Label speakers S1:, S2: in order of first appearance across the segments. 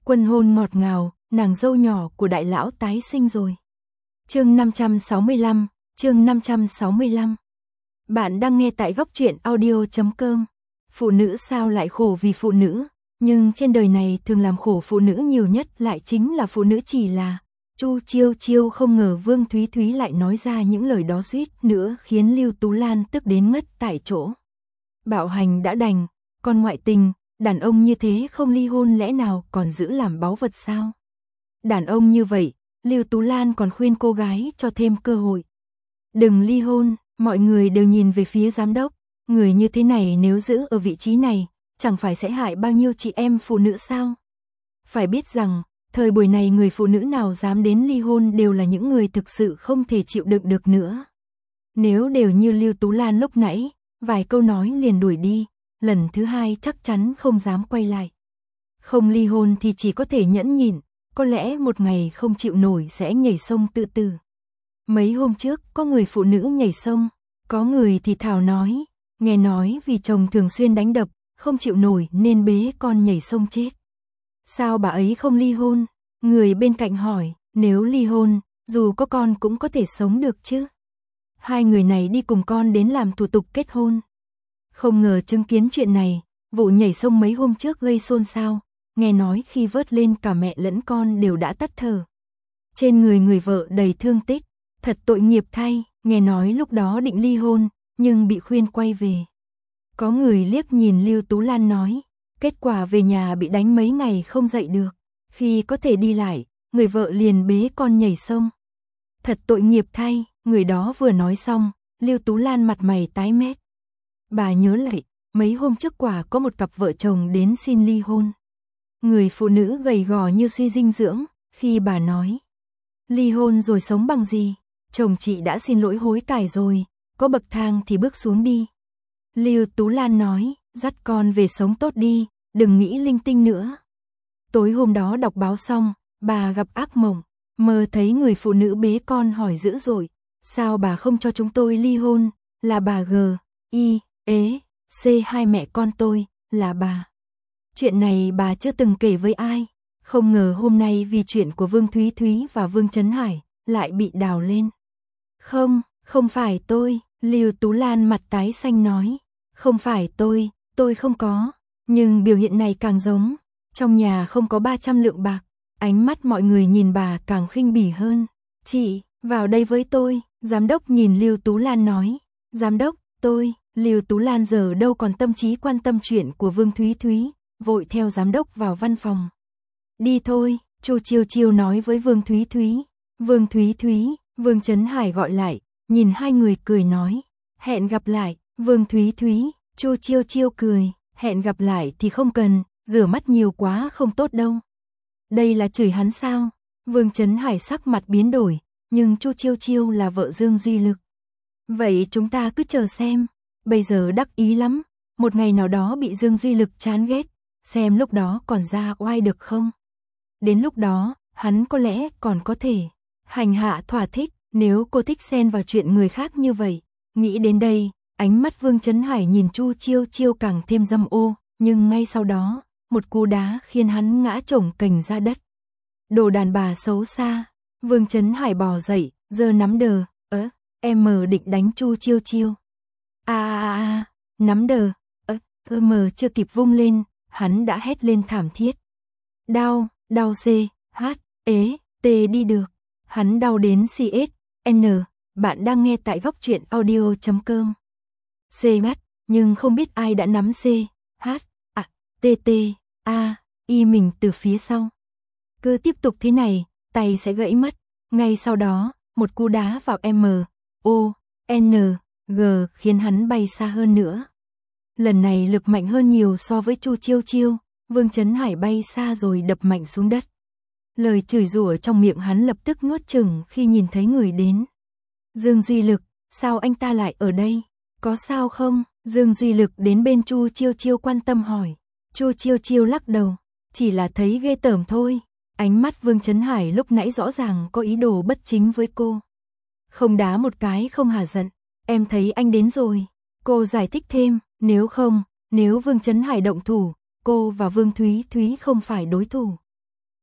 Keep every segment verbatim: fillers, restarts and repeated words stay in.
S1: Quân hôn ngọt ngào, nàng dâu nhỏ của đại lão tái sinh rồi. Chương năm trăm sáu mươi lăm, chương năm trăm sáu mươi lăm. Bạn đang nghe tại góc truyện audio chấm com. Phụ nữ sao lại khổ vì phụ nữ, nhưng trên đời này thường làm khổ phụ nữ nhiều nhất lại chính là phụ nữ. Chỉ là Chu Chiêu Chiêu không ngờ Vương Thúy Thúy lại nói ra những lời đó, suýt nữa khiến Lưu Tú Lan tức đến ngất tại chỗ. Bạo hành đã đành, còn ngoại tình, đàn ông như thế không ly hôn lẽ nào còn giữ làm báu vật sao? Đàn ông như vậy, Lưu Tú Lan còn khuyên cô gái cho thêm cơ hội. Đừng ly hôn, mọi người đều nhìn về phía giám đốc, người như thế này nếu giữ ở vị trí này, chẳng phải sẽ hại bao nhiêu chị em phụ nữ sao? Phải biết rằng, thời buổi này người phụ nữ nào dám đến ly hôn đều là những người thực sự không thể chịu đựng được nữa. Nếu đều như Lưu Tú Lan lúc nãy, vài câu nói liền đuổi đi, lần thứ hai chắc chắn không dám quay lại. Không ly hôn thì chỉ có thể nhẫn nhịn, có lẽ một ngày không chịu nổi sẽ nhảy sông tự tử. Mấy hôm trước có người phụ nữ nhảy sông, có người thì thảo nói, nghe nói vì chồng thường xuyên đánh đập, không chịu nổi nên bế con nhảy sông chết. Sao bà ấy không ly hôn? Người bên cạnh hỏi, nếu ly hôn, dù có con cũng có thể sống được chứ? Hai người này đi cùng con đến làm thủ tục kết hôn. Không ngờ chứng kiến chuyện này, vụ nhảy sông mấy hôm trước gây xôn xao, nghe nói khi vớt lên cả mẹ lẫn con đều đã tắt thở. Trên người người vợ đầy thương tích, thật tội nghiệp thay, nghe nói lúc đó định ly hôn, nhưng bị khuyên quay về. Có người liếc nhìn Lưu Tú Lan nói, kết quả về nhà bị đánh mấy ngày không dậy được, khi có thể đi lại, người vợ liền bế con nhảy sông. Thật tội nghiệp thay, người đó vừa nói xong, Lưu Tú Lan mặt mày tái mét. Bà nhớ lại, mấy hôm trước quả có một cặp vợ chồng đến xin ly hôn. Người phụ nữ gầy gò như suy dinh dưỡng, khi bà nói, ly hôn rồi sống bằng gì, chồng chị đã xin lỗi hối cải rồi, có bậc thang thì bước xuống đi. Lưu Tú Lan nói, dắt con về sống tốt đi, đừng nghĩ linh tinh nữa. Tối hôm đó đọc báo xong, bà gặp ác mộng, mơ thấy người phụ nữ bế con hỏi dữ dội, sao bà không cho chúng tôi ly hôn, là bà G, I, ế, C hai mẹ con tôi, là bà. Chuyện này bà chưa từng kể với ai, không ngờ hôm nay vì chuyện của Vương Thúy Thúy và Vương Trấn Hải, lại bị đào lên. Không, không phải tôi, Lưu Tú Lan mặt tái xanh nói, không phải tôi, tôi không có, nhưng biểu hiện này càng giống, trong nhà không có ba trăm lượng bạc, ánh mắt mọi người nhìn bà càng khinh bỉ hơn. Chị, vào đây với tôi, giám đốc nhìn Lưu Tú Lan nói, giám đốc, tôi, Lưu Tú Lan giờ đâu còn tâm trí quan tâm chuyện của Vương Thúy Thúy, vội theo giám đốc vào văn phòng. Đi thôi, Chu Chiêu Chiêu nói với Vương Thúy Thúy. Vương Thúy Thúy, Vương Trấn Hải gọi lại, nhìn hai người cười nói, hẹn gặp lại. Vương Thúy Thúy, Chu Chiêu Chiêu cười, hẹn gặp lại thì không cần, rửa mắt nhiều quá không tốt đâu. Đây là chửi hắn sao? Vương Trấn Hải sắc mặt biến đổi, nhưng Chu Chiêu Chiêu là vợ Dương Duy Lực. Vậy chúng ta cứ chờ xem, bây giờ đắc ý lắm, một ngày nào đó bị Dương Duy Lực chán ghét, xem lúc đó còn ra oai được không? Đến lúc đó, hắn có lẽ còn có thể hành hạ thỏa thích, nếu cô thích xen vào chuyện người khác như vậy. Nghĩ đến đây, ánh mắt Vương Trấn Hải nhìn Chu Chiêu Chiêu càng thêm dâm ô, nhưng ngay sau đó, một cú đá khiến hắn ngã chổng cành ra đất. Đồ đàn bà xấu xa, Vương Trấn Hải bò dậy, giơ nắm đờ, ớ, em mờ định đánh Chu Chiêu Chiêu. A a a, nắm đờ, ớ, ơ mờ chưa kịp vung lên, hắn đã hét lên thảm thiết. Đau, đau C, H, ế, T đi được, hắn đau đến C S, N, bạn đang nghe tại góc truyện audio chấm com. C mắt, nhưng không biết ai đã nắm C, H, A, T T, A, Y mình từ phía sau. Cứ tiếp tục thế này, tay sẽ gãy mất. Ngay sau đó, một cú đá vào M, O, N, G khiến hắn bay xa hơn nữa. Lần này lực mạnh hơn nhiều so với Chu Chiêu Chiêu, Vương Trấn Hải bay xa rồi đập mạnh xuống đất. Lời chửi rủa trong miệng hắn lập tức nuốt chửng khi nhìn thấy người đến. Dương Duy Lực, sao anh ta lại ở đây? Có sao không? Dương Duy Lực đến bên Chu Chiêu Chiêu quan tâm hỏi. Chu Chiêu Chiêu lắc đầu, chỉ là thấy ghê tởm thôi. Ánh mắt Vương Trấn Hải lúc nãy rõ ràng có ý đồ bất chính với cô. Không đá một cái không hả giận, em thấy anh đến rồi. Cô giải thích thêm, nếu không, nếu Vương Trấn Hải động thủ, cô và Vương Thúy Thúy không phải đối thủ.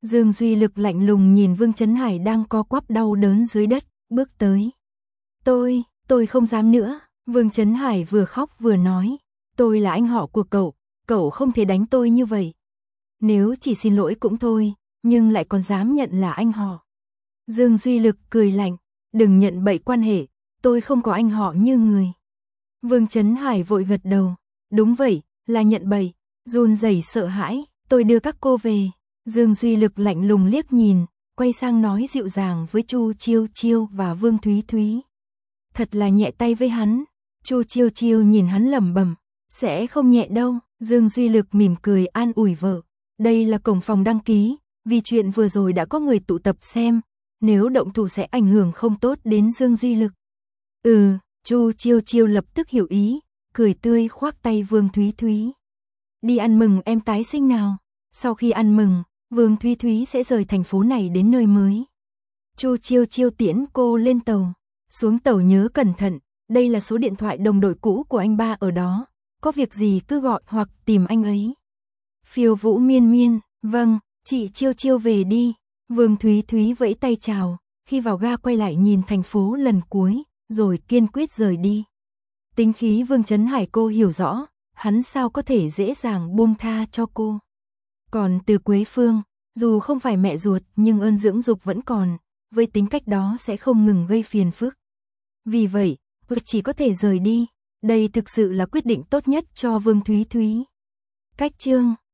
S1: Dương Duy Lực lạnh lùng nhìn Vương Chấn Hải đang co quắp đau đớn dưới đất, bước tới. Tôi, tôi không dám nữa. Vương Chấn Hải vừa khóc vừa nói. Tôi là anh họ của cậu, cậu không thể đánh tôi như vậy. Nếu chỉ xin lỗi cũng thôi, nhưng lại còn dám nhận là anh họ. Dương Duy Lực cười lạnh, đừng nhận bậy quan hệ, tôi không có anh họ như người. Vương Chấn Hải vội gật đầu, đúng vậy, là nhận bậy, run rẩy sợ hãi, tôi đưa các cô về. Dương Duy Lực lạnh lùng liếc nhìn, quay sang nói dịu dàng với Chu Chiêu Chiêu và Vương Thúy Thúy. Thật là nhẹ tay với hắn. Chu Chiêu Chiêu nhìn hắn lẩm bẩm, sẽ không nhẹ đâu. Dương Duy Lực mỉm cười an ủi vợ, đây là cổng phòng đăng ký, vì chuyện vừa rồi đã có người tụ tập xem, nếu động thủ sẽ ảnh hưởng không tốt đến Dương Duy Lực. Ừ, Chu Chiêu Chiêu lập tức hiểu ý, cười tươi khoác tay Vương Thúy Thúy. Đi ăn mừng em tái sinh nào. Sau khi ăn mừng, Vương Thúy Thúy sẽ rời thành phố này đến nơi mới. Chu Chiêu Chiêu tiễn cô lên tàu. Xuống tàu nhớ cẩn thận, đây là số điện thoại đồng đội cũ của anh ba ở đó. Có việc gì cứ gọi hoặc tìm anh ấy. Phiêu Vũ miên miên, vâng, chị Chiêu Chiêu về đi. Vương Thúy Thúy vẫy tay chào, khi vào ga quay lại nhìn thành phố lần cuối, rồi kiên quyết rời đi. Tính khí Vương Chấn Hải cô hiểu rõ, hắn sao có thể dễ dàng buông tha cho cô. Còn Từ Quế Phương, dù không phải mẹ ruột nhưng ơn dưỡng dục vẫn còn, với tính cách đó sẽ không ngừng gây phiền phức. Vì vậy, cô chỉ có thể rời đi, đây thực sự là quyết định tốt nhất cho Vương Thúy Thúy. Cách chương